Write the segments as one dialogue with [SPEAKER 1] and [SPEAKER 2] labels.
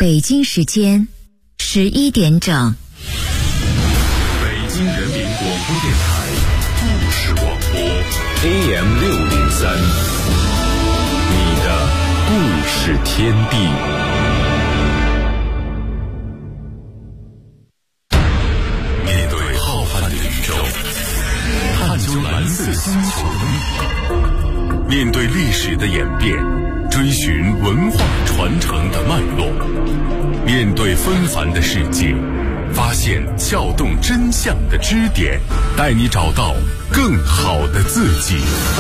[SPEAKER 1] 北京时间11点整。
[SPEAKER 2] 北京人民广播电台故事广播 AM603， 你的故事天地。面对浩瀚的宇宙，探究蓝色星球的秘密，面对历史的演变，追寻文化传承的脉络，面对纷繁的世界，发现撬动真相的支点，带你找到更好的自己。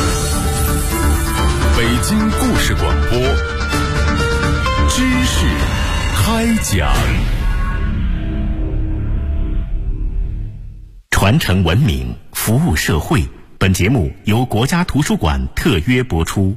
[SPEAKER 2] 北京故事广播，知识开讲。
[SPEAKER 3] 传承文明，服务社会。本节目由国家图书馆特约播出。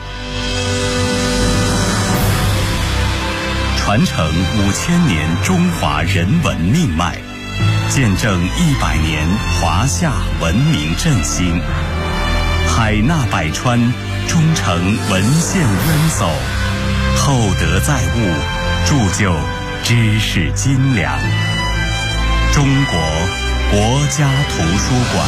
[SPEAKER 3] 传承5000年中华人文命脉，见证100年华夏文明振兴。海纳百川，忠诚文献渊薮，厚德载物，铸就知识斤两。中国国家图书馆。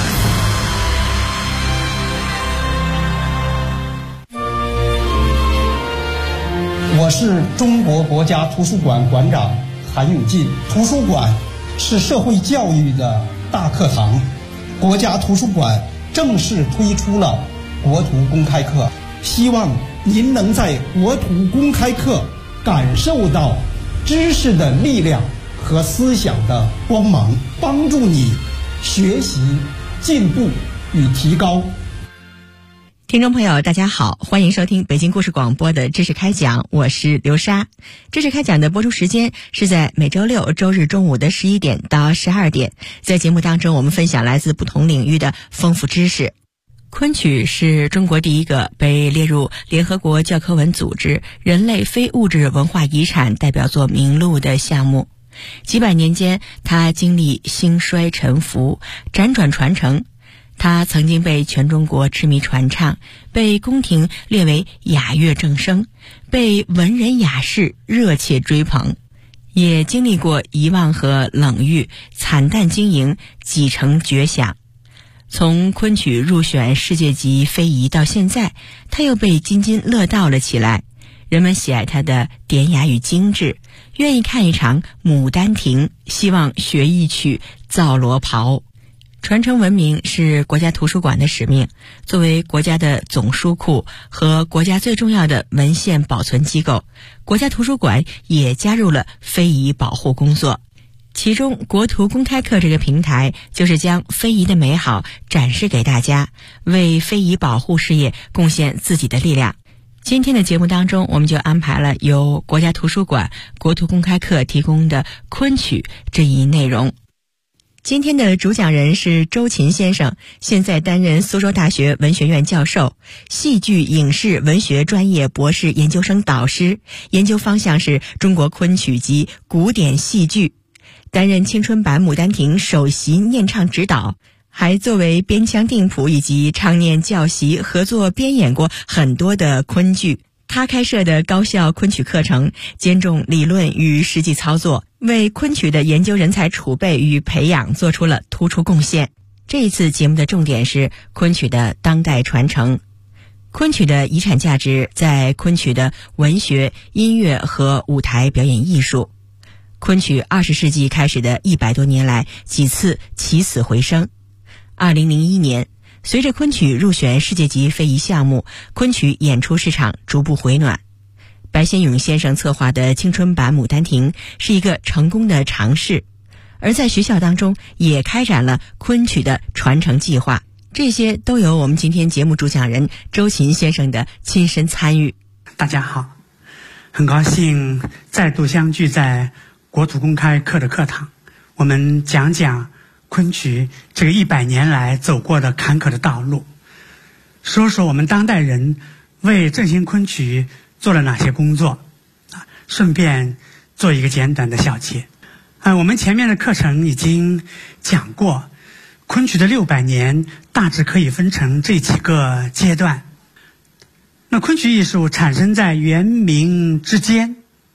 [SPEAKER 4] 我是中国国家图书馆馆长韩永进。图书馆是社会教育的大课堂，国家图书馆正式推出了国图公开课，希望您能在国图公开课感受到知识的力量和思想的光芒，帮助你学习、进步与提高。
[SPEAKER 5] 听众朋友大家好，欢迎收听北京故事广播的知识开讲，我是刘莎。知识开讲的播出时间是在每周六周日中午的11点到12点，在节目当中我们分享来自不同领域的丰富知识。昆曲是中国第一个被列入联合国教科文组织人类非物质文化遗产代表作名录的项目。几百年间，它经历兴衰沉浮，辗转传承。它曾经被全中国痴迷传唱，被宫廷列为雅乐正声，被文人雅士热切追捧，也经历过遗忘和冷遇，惨淡经营，几成绝响。从昆曲入选世界级非遗到现在，它又被津津乐道了起来。人们喜爱它的典雅与精致，愿意看一场《牡丹亭》，希望学一曲《皂罗袍》。传承文明是国家图书馆的使命，作为国家的总书库和国家最重要的文献保存机构，国家图书馆也加入了非遗保护工作。其中国图公开课这个平台就是将非遗的美好展示给大家，为非遗保护事业贡献自己的力量。今天的节目当中，我们就安排了由国家图书馆国图公开课提供的昆曲这一内容。今天的主讲人是周琴先生，现在担任苏州大学文学院教授，戏剧影视文学专业博士研究生导师，研究方向是中国昆曲及古典戏剧，担任青春版《牡丹亭》首席念唱指导，还作为编腔定谱以及唱念教习合作编演过很多的昆剧。他开设的高校昆曲课程兼重理论与实际操作，为昆曲的研究人才储备与培养做出了突出贡献。这一次节目的重点是昆曲的当代传承。昆曲的遗产价值在昆曲的文学、音乐和舞台表演艺术。昆曲20世纪开始的100多年来几次起死回生。2001年，随着昆曲入选世界级非遗项目，昆曲演出市场逐步回暖。白先勇先生策划的青春版《牡丹亭》是一个成功的尝试，而在学校当中也开展了昆曲的传承计划，这些都有我们今天节目主讲人周琴先生的亲身参与。
[SPEAKER 6] 大家好，很高兴再度相聚在国图公开课的课堂，我们讲讲昆曲这个100年来走过的坎坷的道路，说说我们当代人为振兴昆曲做了哪些工作，顺便做一个简短的小结。我们前面的课程已经讲过，昆曲的600年大致可以分成这几个阶段。那昆曲艺术产生在元明之间，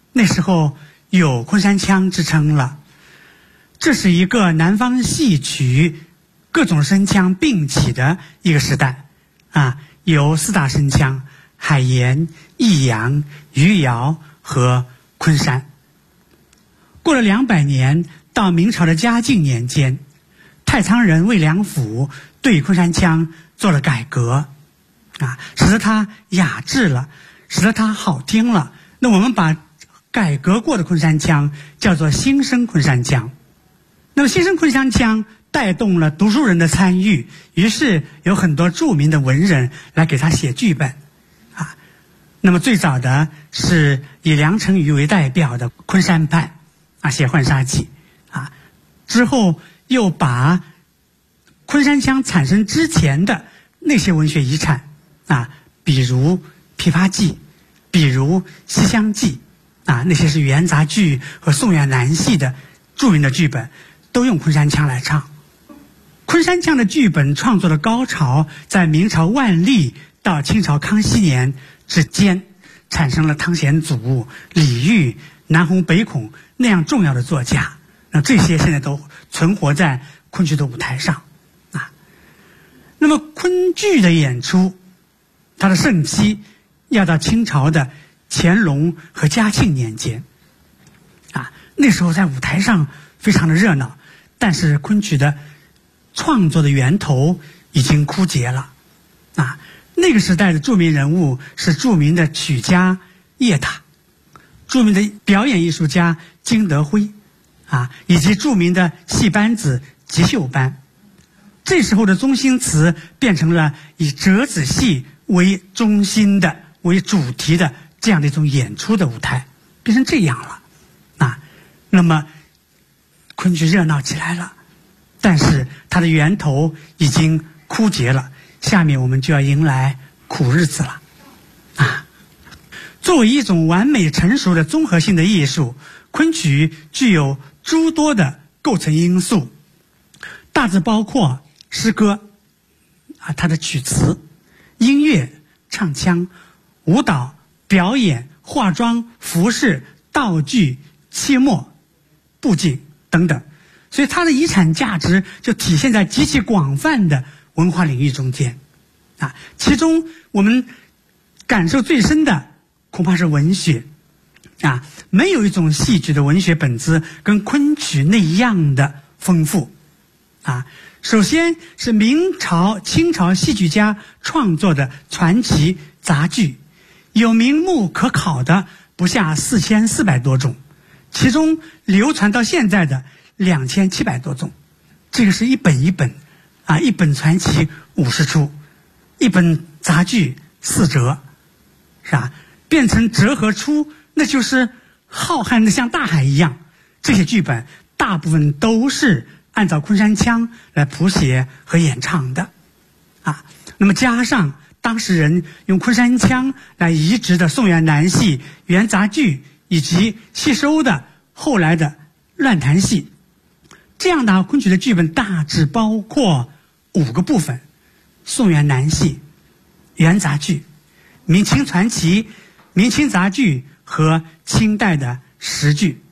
[SPEAKER 6] 那时候有昆山腔之称了。这是一个南方戏曲各种声腔并起的一个时代有4大声腔：海盐、益阳、余姚和昆山。过了200年，到明朝的嘉靖年间，太仓人魏良辅对昆山腔做了改革使得它雅致了，使得它好听了。那我们把改革过的昆山腔叫做新生昆山腔。那么新生昆山腔带动了读书人的参与，于是有很多著名的文人来给他写剧本那么最早的是以梁成瑜为代表的昆山派写《浣纱记》之后又把昆山腔产生之前的那些文学遗产比如《琵琶记》，比如《西厢记》那些是元杂剧和宋元南戏的著名的剧本，都用昆山腔来唱。昆山腔的剧本创作的高潮在明朝万历到清朝康熙年之间，产生了汤显祖、李煜、南洪、北孔那样重要的作家。那这些现在都存活在昆剧的舞台上那么昆剧的演出，它的盛期要到清朝的乾隆和嘉庆年间那时候在舞台上非常的热闹，但是昆曲的创作的源头已经枯竭了那个时代的著名人物是著名的曲家叶塔，著名的表演艺术家金德辉以及著名的戏班子吉秀班。这时候的中心词变成了以折子戏为中心的、为主题的这样的一种演出的舞台，变成这样了那么昆剧热闹起来了，但是它的源头已经枯竭了，下面我们就要迎来苦日子了作为一种完美成熟的综合性的艺术，昆曲具有诸多的构成因素，大致包括诗歌它的曲词、音乐、唱腔、舞蹈、表演、化妆、服饰、道具、器墨、布景等等，所以它的遗产价值就体现在极其广泛的文化领域中间其中我们感受最深的恐怕是文学没有一种戏曲的文学本质跟昆曲那样的丰富首先是明朝、清朝戏剧家创作的传奇杂剧，有名目可考的不下4400多种，其中流传到现在的2700多种。这个是一本一本一本传奇50出，一本杂剧4折，是吧？变成折和出，那就是浩瀚的像大海一样。这些剧本大部分都是按照昆山腔来谱写和演唱的那么加上当事人用昆山腔来移植的宋元南戏、元杂剧，以及吸收的后来的乱弹戏，这样的昆曲的剧本大致包括5个部分：宋元南戏、元杂剧、明清传奇、明清杂剧和清代的时剧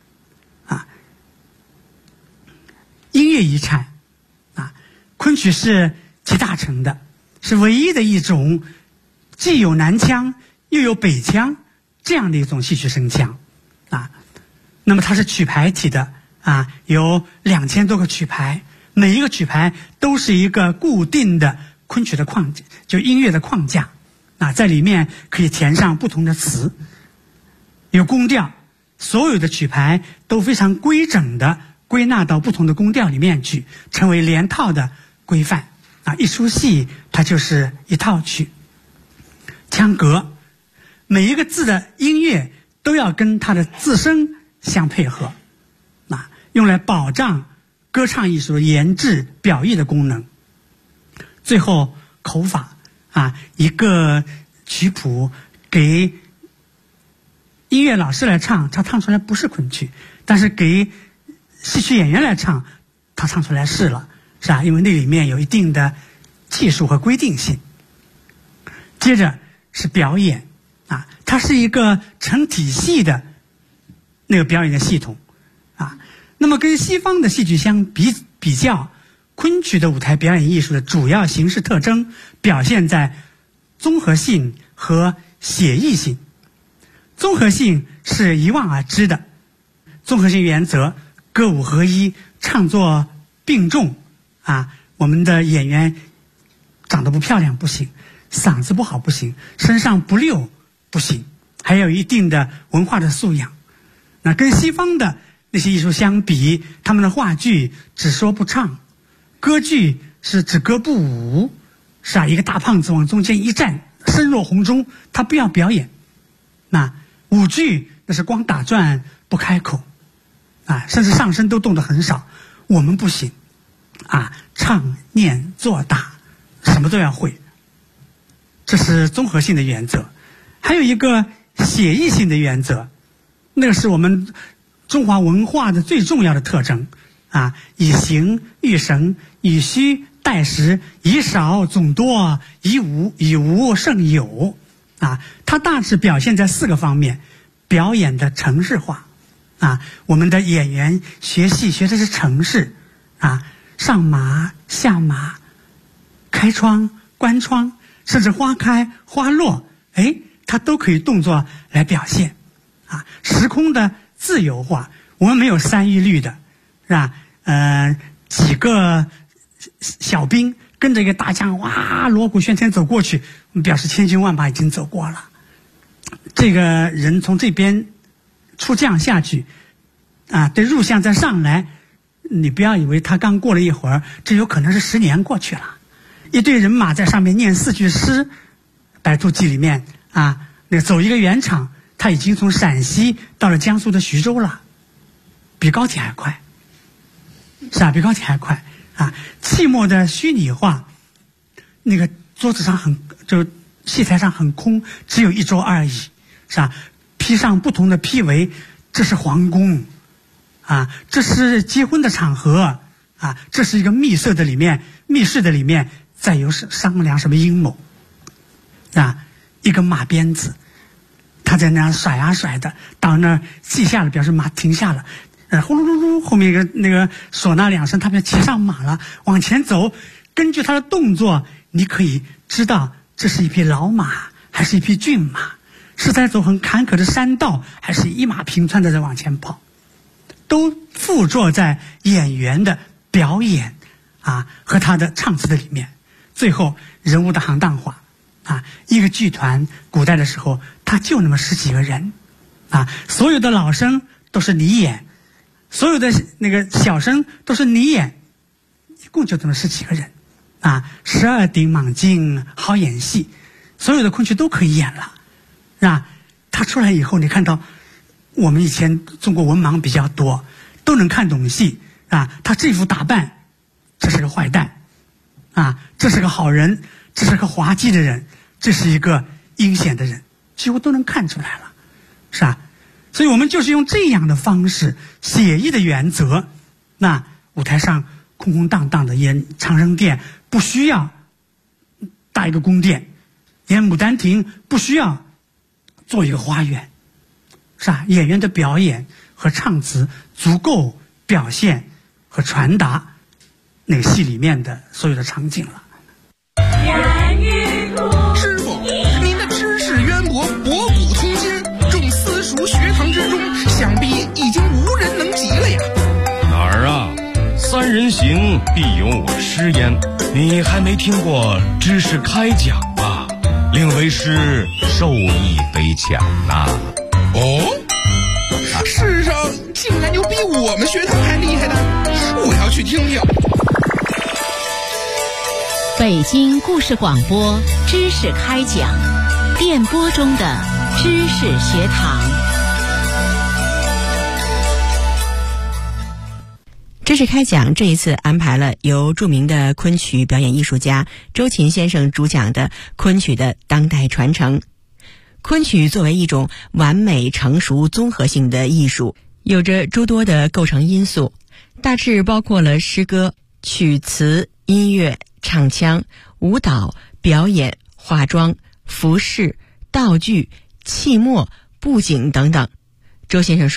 [SPEAKER 6] 音乐遗产昆曲是集大成的，是唯一的一种既有南腔又有北腔这样的一种戏曲声腔那么它是曲牌体的有2000多个曲牌，每一个曲牌都是一个固定的昆曲的框架，就音乐的框架在里面可以填上不同的词，有宫调，所有的曲牌都非常规整的归纳到不同的宫调里面去，成为连套的规范一出戏它就是一套曲。腔格，每一个字的音乐都要跟它的字声相配合用来保障歌唱艺术言志表意的功能。最后口法一个曲谱给音乐老师来唱，他唱出来不是昆曲，但是给戏曲演员来唱，他唱出来是了，是吧？因为那里面有一定的技术和规定性。接着是表演它是一个成体系的那个表演的系统啊。那么跟西方的戏剧相比较，昆曲的舞台表演艺术的主要形式特征表现在综合性和写意性。综合性是一望而知的，综合性原则，歌舞合一，唱作并重啊。我们的演员长得不漂亮不行，嗓子不好不行，身上不溜不行，还有一定的文化的素养。那跟西方的那些艺术相比，他们的话剧只说不唱，歌剧是只歌不舞，是啊，一个大胖子往中间一站，声若洪钟，他不要表演。那舞剧那是光打转不开口啊，甚至上身都动得很少。我们不行啊，唱念做打什么都要会，这是综合性的原则。还有一个写意性的原则，那个是我们中华文化的最重要的特征啊，以形喻神，以虚代实，以少总多，以无胜有啊。它大致表现在4个方面：表演的程式化啊，我们的演员学戏学的是程式啊，上马下马，开窗关窗，甚至花开花落，它都可以动作来表现啊。时空的自由化，我们没有3一律的，是吧？几个小兵跟着一个大将，哇，锣鼓喧天走过去，我们表示千军万马已经走过了。这个人从这边出将下去啊，对入相再上来，你不要以为他刚过了一会儿，这有可能是10年过去了。一队人马在上面念4句诗，《白兔记》里面啊，那走一个圆场，他已经从陕西到了江苏的徐州了，比高铁还快，是吧？比高铁还快啊！气末的虚拟化，那个桌子上就戏台上很空，只有一桌而已，是吧？披上不同的披围，这是皇宫啊，这是结婚的场合啊，这是一个密室的里面再有商量什么阴谋啊？一个马鞭子，他在那甩啊甩的，到那儿记下了，表示马停下了，呼噜噜噜，后面那个唢呐2声，他们骑上马了，往前走。根据他的动作，你可以知道这是一匹老马还是一匹骏马，是在走很坎坷的山道，还是一马平川的在往前跑，都附着在演员的表演啊和他的唱词的里面。最后人物的行当化啊，一个剧团古代的时候，他就那么10几个人啊，所有的老生都是你演，所有的那个小生都是你演，一共就这么10几个人啊，12顶莽精好演戏，所有的昆曲都可以演了，是吧？他出来以后，你看到我们以前中国文盲比较多，都能看懂戏啊。他这副打扮，这是个坏蛋啊，这是个好人，这是个滑稽的人，这是一个阴险的人，几乎都能看出来了，是吧？所以我们就是用这样的方式，写意的原则。那舞台上空空荡荡的，演长生殿不需要搭一个宫殿，演牡丹亭不需要做一个花园，是吧？演员的表演和唱词足够表现和传达那个戏里面的所有的场景了。
[SPEAKER 7] 师傅，您的知识渊博，博古通今，众私塾学堂之中，想必已经无人能及了呀。
[SPEAKER 8] 哪儿啊？3人行，必有我师焉。你还没听过知识开讲吧？令为师受益匪浅呐。
[SPEAKER 7] 哦，世上竟然有比我们学堂还厉害的，我要去听听。
[SPEAKER 1] 北京故事广播知识开讲，电波中的知识学堂。
[SPEAKER 5] 知识开讲这一次安排了由著名的昆曲表演艺术家周琴先生主讲的昆曲的当代传承。昆曲作为一种完美成熟综合性的艺术，有着诸多的构成因素，大致包括了诗歌、曲词、音乐、唱腔、舞蹈、表演、化妆、服饰、道具、器墨、布景等等。周先生说，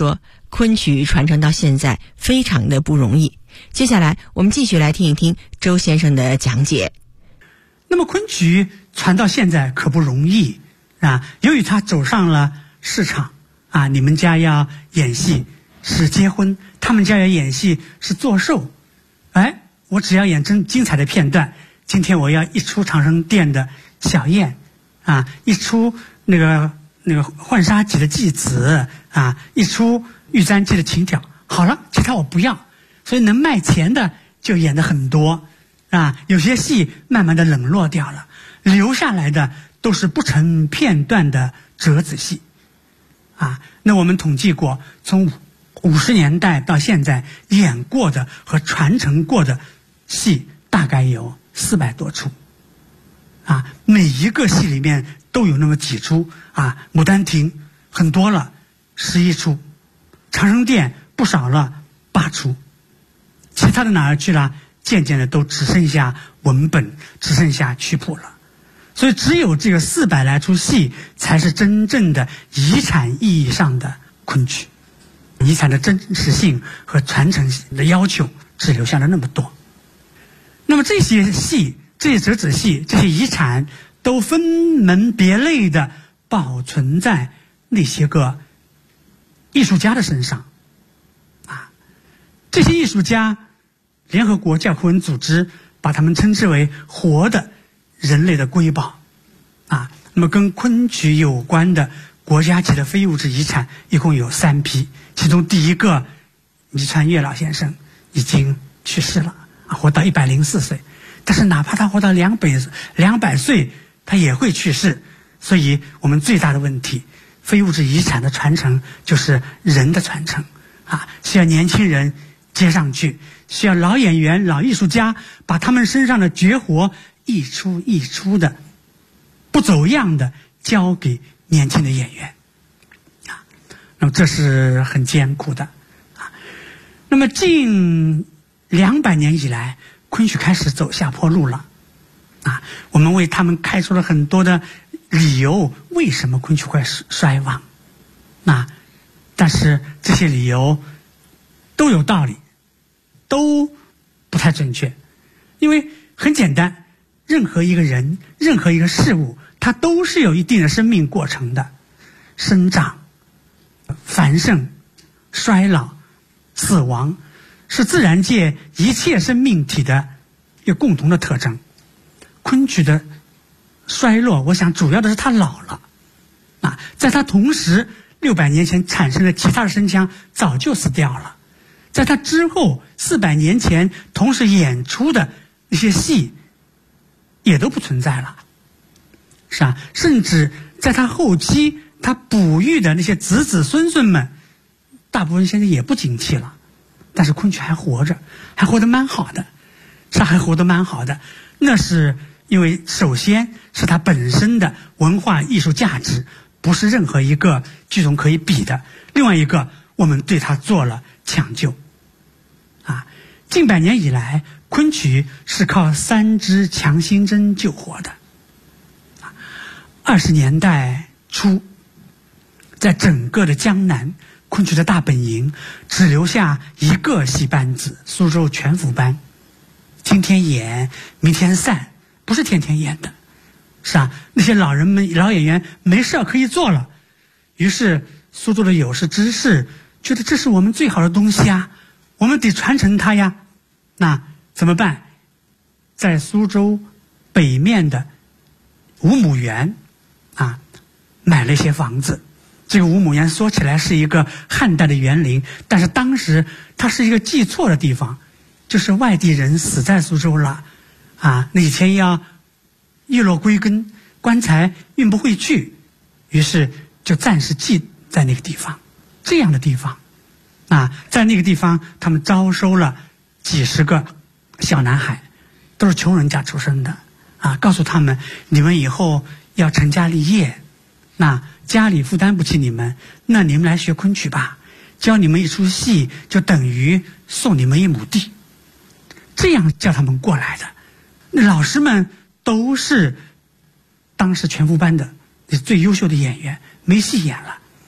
[SPEAKER 5] 昆曲传承到现在非常的不容易。接下来我们继续来听一听周先生的讲解。
[SPEAKER 6] 那么昆曲传到现在可不容易啊，由于它走上了市场啊，你们家要演戏是结婚，他们家要演戏是做寿，哎，我只要演精彩的片段。今天我要一出长生殿的小宴啊，一出那个浣纱记的祭子啊，一出玉簪记的情调，好了，其他我不要。所以能卖钱的就演得很多啊，有些戏慢慢的冷落掉了，留下来的都是不成片段的折子戏啊。那我们统计过，从50年代到现在演过的和传承过的戏大概有400多出啊，每一个戏里面都有那么几出啊。牡丹亭很多了11出，长生殿不少了8出，其他的哪儿去了？渐渐的都只剩下文本，只剩下曲谱了。所以只有这个400来出戏才是真正的遗产意义上的昆曲，遗产的真实性和传承的要求只留下了那么多。那么这些戏，这些折子戏，这些遗产都分门别类的保存在那些个艺术家的身上啊。这些艺术家，联合国教科文组织把他们称之为活的人类的瑰宝啊。那么跟昆曲有关的国家级的非物质遗产一共有3批，其中第一个倪传月老先生已经去世了啊，活到104岁，但是哪怕他活到200岁，他也会去世。所以我们最大的问题，非物质遗产的传承就是人的传承啊，需要年轻人接上去，需要老演员、老艺术家把他们身上的绝活一出一出的不走样的交给年轻的演员啊。那么这是很艰苦的啊。那么近200年以来，昆曲开始走下坡路了啊。我们为他们开出了很多的理由，为什么昆曲会衰亡啊？但是这些理由都有道理，都不太准确。因为很简单，任何一个人，任何一个事物，它都是有一定的生命过程的，生长、繁盛、衰老、死亡，是自然界一切生命体的一个共同的特征。昆曲的衰落，我想主要的是它老了啊，在它同时600年前产生的其他的声腔早就死掉了，在它之后400年前同时演出的那些戏也都不存在了，是吧？甚至在它后期，它哺育的那些子子孙孙们，大部分现在也不景气了，但是昆曲还活着，还活得蛮好的，是还活得蛮好的。那是因为首先是它本身的文化艺术价值不是任何一个剧种可以比的，另外一个我们对它做了抢救啊。近100年以来，昆曲是靠3支强心针救活的。20年代初，在整个的江南，昆曲的大本营只留下一个戏班子，苏州全福班，今天演，明天散，不是天天演的，是啊，那些老人们、老演员没事可以做了，于是苏州的有识之士觉得这是我们最好的东西啊，我们得传承它呀。那怎么办？在苏州北面的五亩园啊，买了一些房子。这个五亩园说起来是一个汉代的园林，但是当时它是一个记错的地方，就是外地人死在苏州了啊，那以前要叶落归根，棺材运不回去，于是就暂时记在那个地方。这样的地方啊，在那个地方他们招收了几十个小男孩，都是穷人家出生的啊，告诉他们你们以后要成家立业，那家里负担不起你们，那你们来学昆曲吧，教你们一出戏就等于送你们1亩地，这样叫他们过来的。那老师们都是当时全福班的最优秀的演员，没戏演了，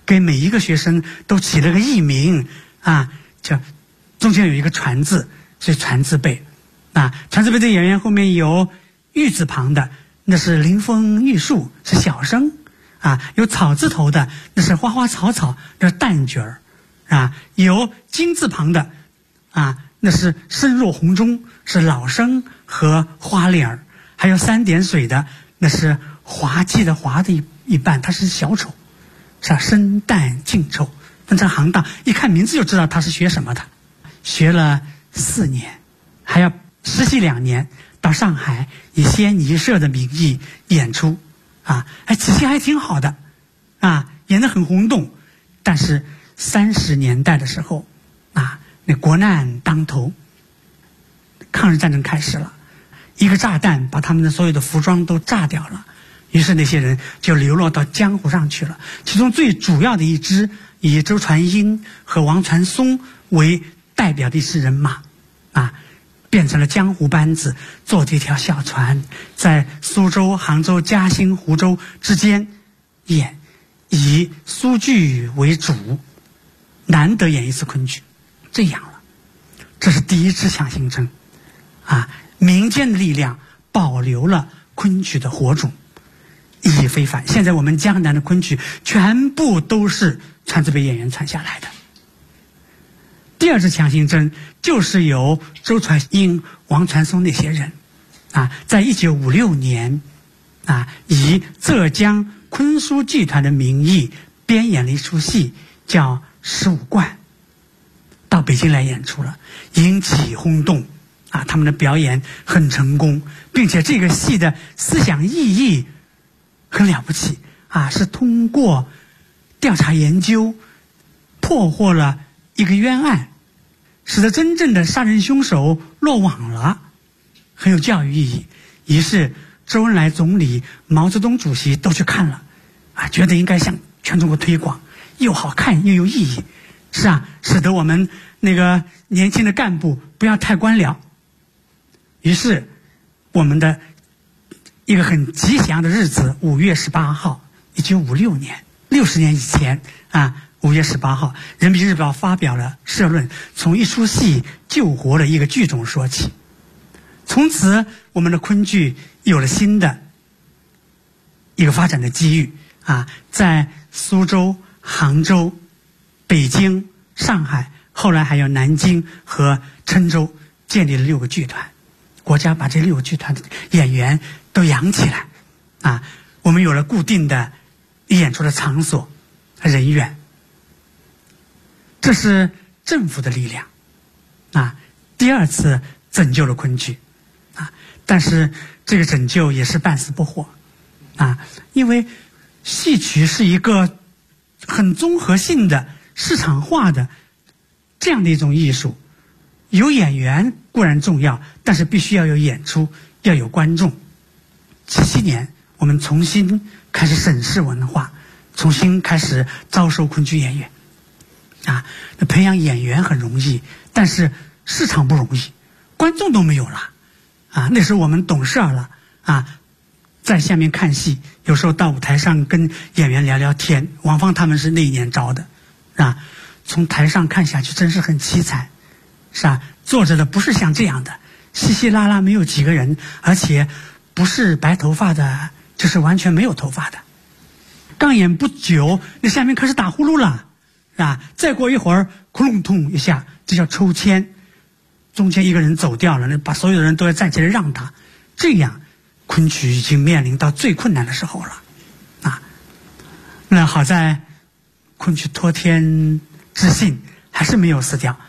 [SPEAKER 6] 给每一个学生都起了个艺名啊，叫中间有一个传字，所以传字辈啊。传字辈的演员后面有玉字旁的，那是临风玉树，是小生啊；有草字头的，那是花花草草，那是旦角儿啊；有金字旁的啊，那是声若洪钟，是老生和花脸儿；还有三点水的，那是滑稽的滑的一半，他是小丑，是吧？生旦净丑，分成行当，一看名字就知道他是学什么的。学了4年，还要实习2年，到上海以仙尼社的名义演出啊，起先还挺好的啊，演得很轰动。但是30年代的时候啊，那国难当头，抗日战争开始了，一个炸弹把他们的所有的服装都炸掉了，于是那些人就流落到江湖上去了。其中最主要的一支以周传英和王传松为代表的一支人马啊，变成了江湖班子，坐这条小船，在苏州、杭州、嘉兴、湖州之间演，以苏剧为主，难得演一次昆剧，这样了。这是第一支强行针啊，民间的力量保留了昆曲的火种，意义非凡。现在我们江南的昆曲全部都是传字辈演员传下来的。第二支强行针就是由周传英、王传松那些人啊，在1956年啊，以浙江昆书剧团的名义编演了一出戏，叫《15贯》，到北京来演出了，引起轰动啊！他们的表演很成功，并且这个戏的思想意义很了不起啊，是通过调查研究破获了一个冤案，使得真正的杀人凶手落网了，很有教育意义。于是周恩来总理、毛泽东主席都去看了啊，觉得应该向全中国推广，又好看又有意义，是啊，使得我们那个年轻的干部不要太官僚。于是我们的一个很吉祥的日子，5月18号，1956年，60年以前啊，5月18号，《人民日报》发表了社论，从一出戏救活了一个剧种说起。从此我们的昆剧有了新的一个发展的机遇啊，在苏州、杭州、北京、上海，后来还有南京和郴州，建立了6个剧团。国家把这6个剧团的演员都养起来啊，我们有了固定的演出的场所、人员，这是政府的力量啊，第二次拯救了昆剧啊。但是这个拯救也是半死不活啊，因为戏曲是一个很综合性的、市场化的这样的一种艺术，有演员固然重要，但是必须要有演出，要有观众。77年我们重新开始审视文化，重新开始招收昆剧演员啊，那培养演员很容易，但是市场不容易，观众都没有了啊。那时候我们懂事了啊，在下面看戏，有时候到舞台上跟演员聊聊天。王芳他们是那一年招的啊，从台上看下去真是很凄惨，是吧？坐着的不是像这样的，稀稀拉拉没有几个人，而且不是白头发的，就是完全没有头发的。刚演不久，那下面开始打呼噜了，是吧？再过一会儿，窟窿痛一下，这叫抽签，中间一个人走掉了，那把所有的人都要站起来让他。这样，昆曲已经面临到最困难的时候了啊。那好在昆曲托天之幸还是没有死掉。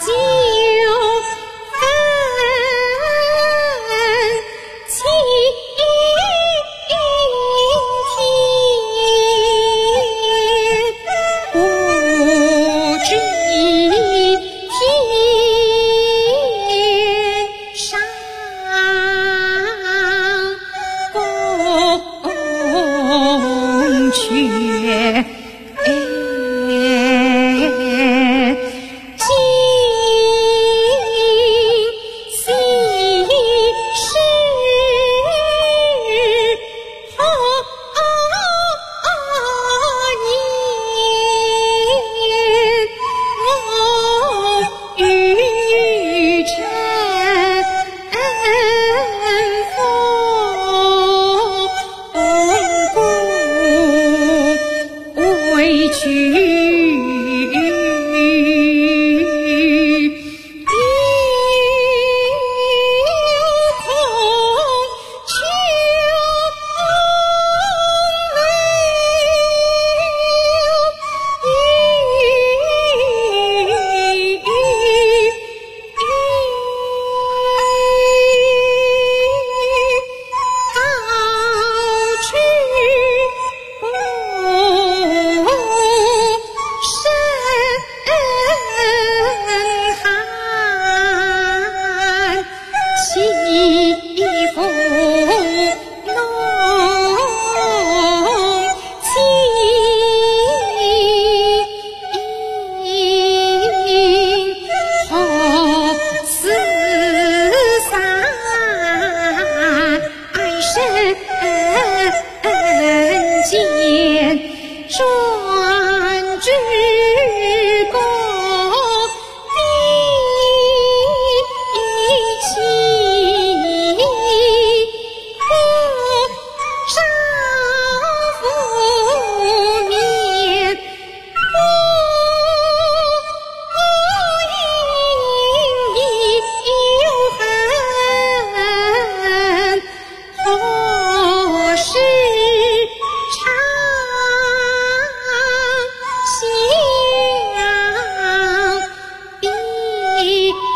[SPEAKER 9] 七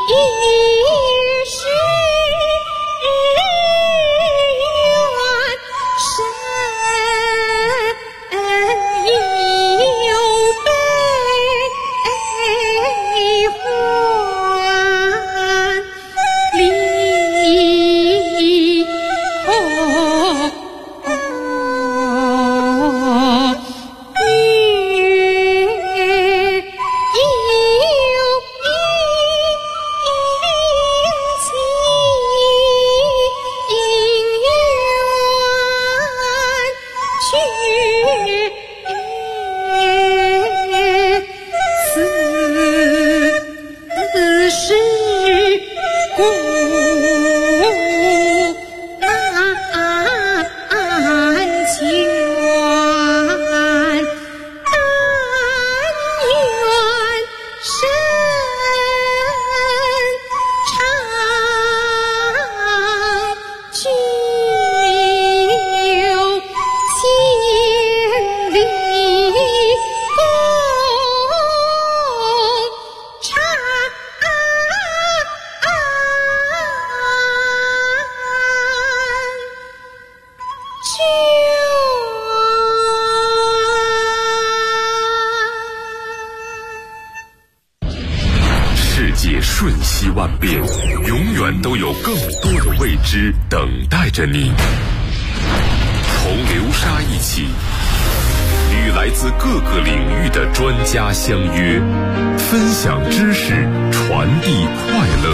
[SPEAKER 2] 瞬息万变，永远都有更多的未知等待着你。同流沙一起，与来自各个领域的专家相约，分享知识，传递快乐。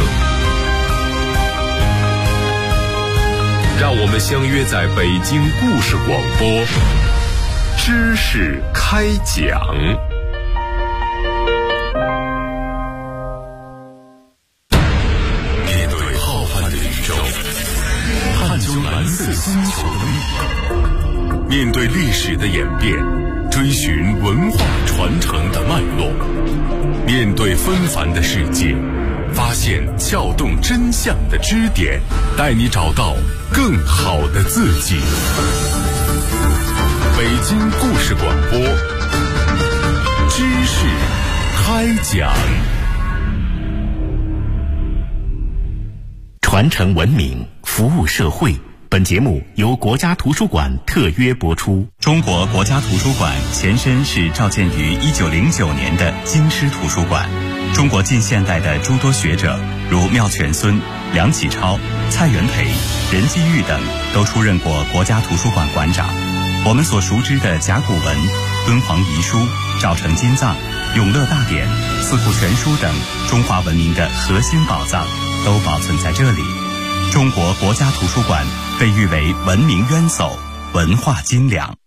[SPEAKER 2] 让我们相约在北京故事广播，知识开讲。面对浩瀚的宇宙，探究蓝色星球的秘密，面对历史的演变，追寻文化传承的脉络，面对纷繁的世界，发现撬动真相的支点，带你找到更好的自己。北京故事广播，知识开讲。
[SPEAKER 3] 传承文明，服务社会。本节目由国家图书馆特约播出。中国国家图书馆前身是召建于1909年的京师图书馆。中国近现代的诸多学者，如妙泉孙、梁启超、蔡元培、任继玉等，都出任过国家图书馆馆长。我们所熟知的甲骨文、敦煌遗书、赵城金藏、永乐大典、四库全书等中华文明的核心宝藏，都保存在这里。中国国家图书馆被誉为文明渊薮、文化精良。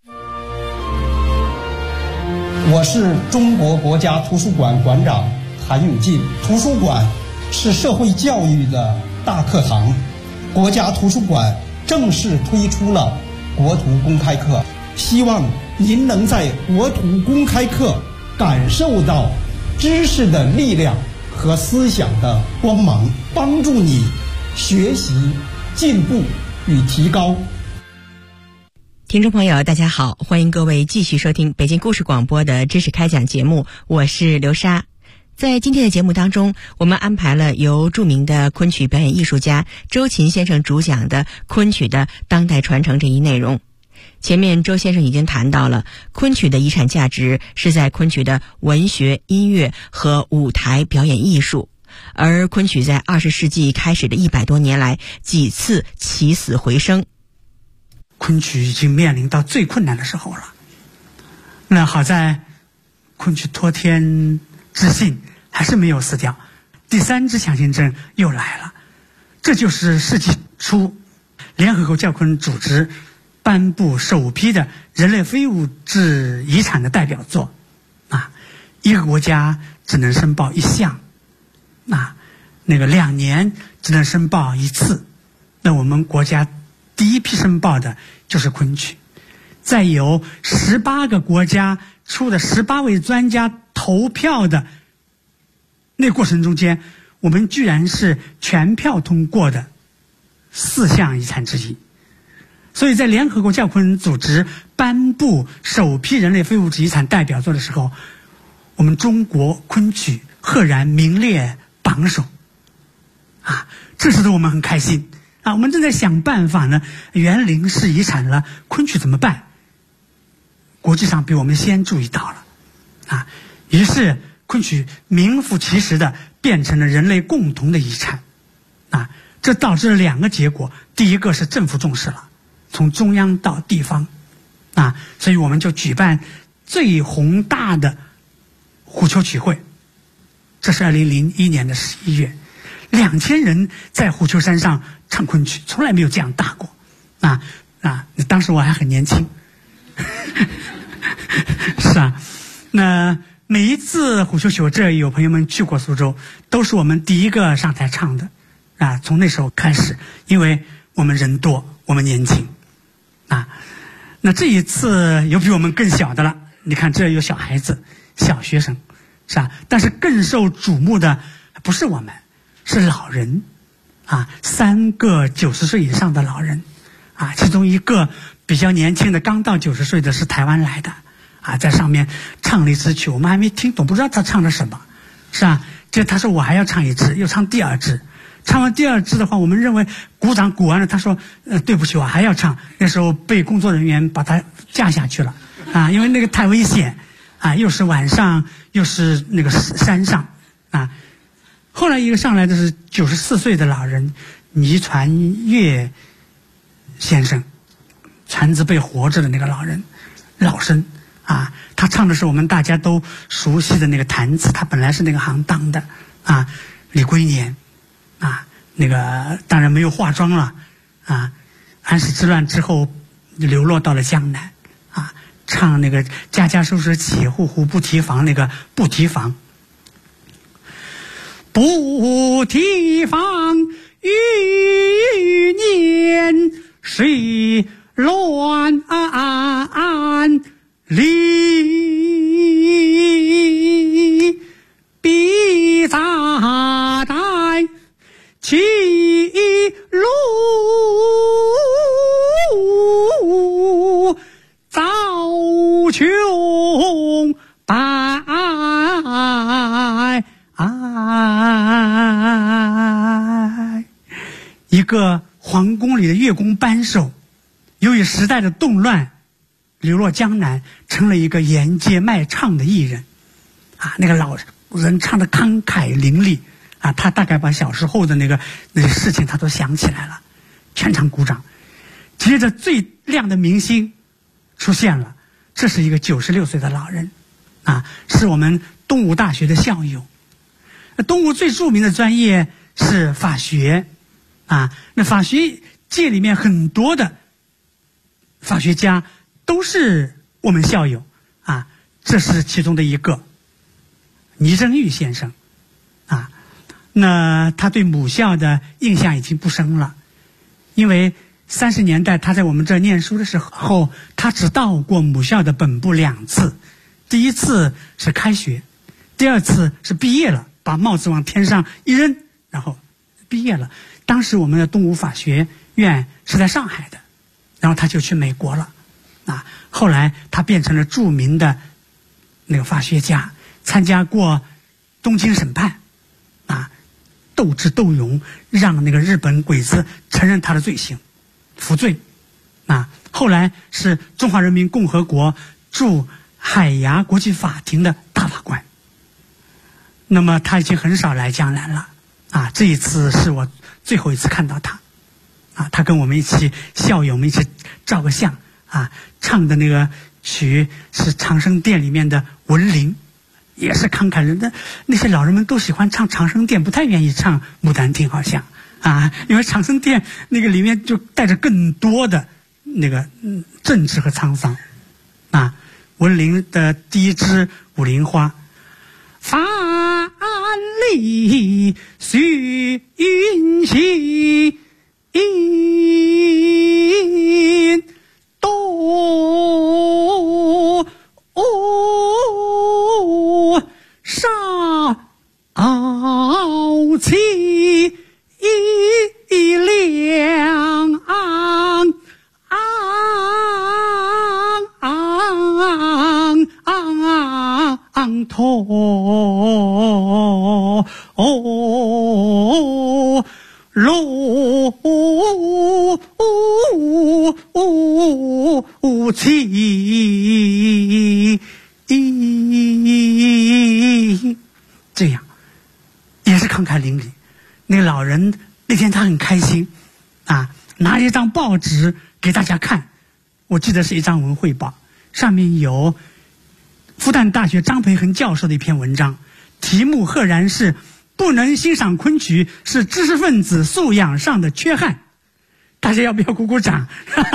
[SPEAKER 4] 我是中国国家图书馆馆长韩永进。图书馆是社会教育的大课堂，国家图书馆正式推出了国图公开课，希望您能在国图公开课感受到知识的力量和思想的光芒，帮助你学习、进步与提高。
[SPEAKER 5] 听众朋友大家好，欢迎各位继续收听北京故事广播的知识开讲节目，我是刘莎。在今天的节目当中，我们安排了由著名的昆曲表演艺术家周琴先生主讲的昆曲的当代传承这一内容。前面周先生已经谈到了昆曲的遗产价值是在昆曲的文学、音乐和舞台表演艺术，而昆曲在20世纪开始的100多年来几次起死回生。
[SPEAKER 6] 昆曲已经面临到最困难的时候了，那好在昆曲托天之信还是没有死掉，第3支强心针又来了。这就是世纪初联合国教科文组织颁布首批的人类非物质遗产的代表作啊，一个国家只能申报1项，那个2年只能申报1次。那我们国家第一批申报的就是昆曲，在由18个国家出的18位专家投票的那过程中间，我们居然是全票通过的4项遗产之一。所以在联合国教科文组织颁布首批人类非物质遗产代表作的时候，我们中国昆曲赫然名列榜首这使得我们很开心啊！我们正在想办法呢，园林是遗产了，昆曲怎么办？国际上比我们先注意到了啊，于是昆曲名副其实的变成了人类共同的遗产啊！这导致了2个结果，第一个是政府重视了，从中央到地方啊，所以我们就举办最宏大的虎丘曲会，这是2001年的11月，2000人在虎丘山上唱昆曲，从来没有这样大过啊！当时我还很年轻是啊，那每一次虎丘曲会，这有朋友们去过苏州，都是我们第一个上台唱的啊，从那时候开始，因为我们人多，我们年轻啊。那这一次有比我们更小的了，你看这有小孩子小学生是吧？但是更受瞩目的不是我们，是老人啊，3个90岁以上的老人啊，其中一个比较年轻的刚到90岁的是台湾来的啊，在上面唱了一支曲，我们还没听懂，不知道他唱的什么是吧？就他说我还要唱一支，又唱第2支，唱完第2支的话，我们认为鼓掌鼓完了，他说对不起，我还要唱。那时候被工作人员把他架下去了啊，因为那个太危险啊，又是晚上，又是那个山上啊。后来一个上来的是94岁的老人倪传月先生，船子被活着的那个老人，老生啊，他唱的是我们大家都熟悉的那个弹子，他本来是那个行当的啊，李龟年啊，那个当然没有化妆了啊，安史之乱之后流落到了江南啊，唱那个家家收拾起，户户不提防，那个不提防，不提防余年谁乱离，必在其路遭穷百哀。一个皇宫里的乐工班手，由于时代的动乱，流落江南，成了一个沿街卖唱的艺人啊。那个老人唱的慷慨淋漓啊，他大概把小时候的那个事情他都想起来了，全场鼓掌。接着最亮的明星出现了，这是一个96岁的老人啊，是我们东吴大学的校友。东吴最著名的专业是法学啊，那法学界里面很多的法学家都是我们校友啊，这是其中的一个倪真玉先生啊。那他对母校的印象已经不深了，因为30年代他在我们这儿念书的时候，他只到过母校的本部2次，第一次是开学，第2次是毕业了，把帽子往天上一扔，然后毕业了。当时我们的东吴法学院是在上海的，然后他就去美国了啊。后来他变成了著名的那个法学家，参加过东京审判啊，斗智斗勇，让那个日本鬼子承认他的罪行，服罪啊。后来是中华人民共和国驻海牙国际法庭的大法官。那么他已经很少来江南了啊，这一次是我最后一次看到他啊，他跟我们一起校友们一起照个相啊，唱的那个曲是长生殿里面的文铃，也是慷慨人的。那些老人们都喜欢唱长生殿，不太愿意唱牡丹亭，好像啊，因为长生殿那个里面就带着更多的那个政治和沧桑啊。文铃的第一支五铃花，范蠡许云兮多少气两头如期，这样也是慷慨淋漓。那个老人那天他很开心啊，拿了一张报纸给大家看，我记得是一张文汇报，上面有复旦大学张培恒教授的一篇文章，题目赫然是不能欣赏昆曲是知识分子素养上的缺憾。大家要不要鼓鼓掌？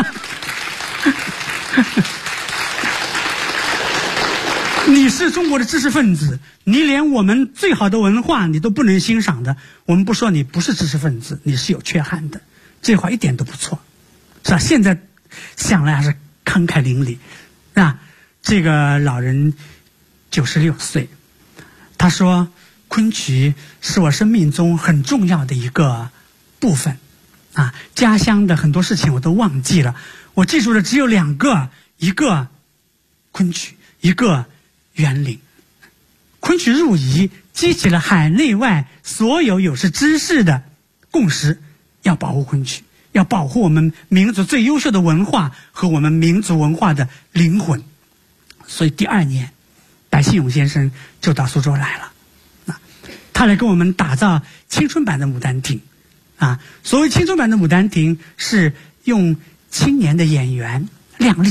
[SPEAKER 6] 你是中国的知识分子，你连我们最好的文化你都不能欣赏的，我们不说你不是知识分子，你是有缺憾的。这话一点都不错，是吧？现在想来还是慷慨淋漓，啊，这个老人96岁，他说昆曲是我生命中很重要的一个部分，啊，家乡的很多事情我都忘记了，我记住的只有2个，一个昆曲，一个园林。昆曲入仪，激起了海内外所有有识之士的共识，要保护昆曲，要保护我们民族最优秀的文化和我们民族文化的灵魂。所以第2年，白先勇先生就到苏州来了，他来给我们打造青春版的《牡丹亭》啊。所谓青春版的《牡丹亭》，是用青年的演员，靓丽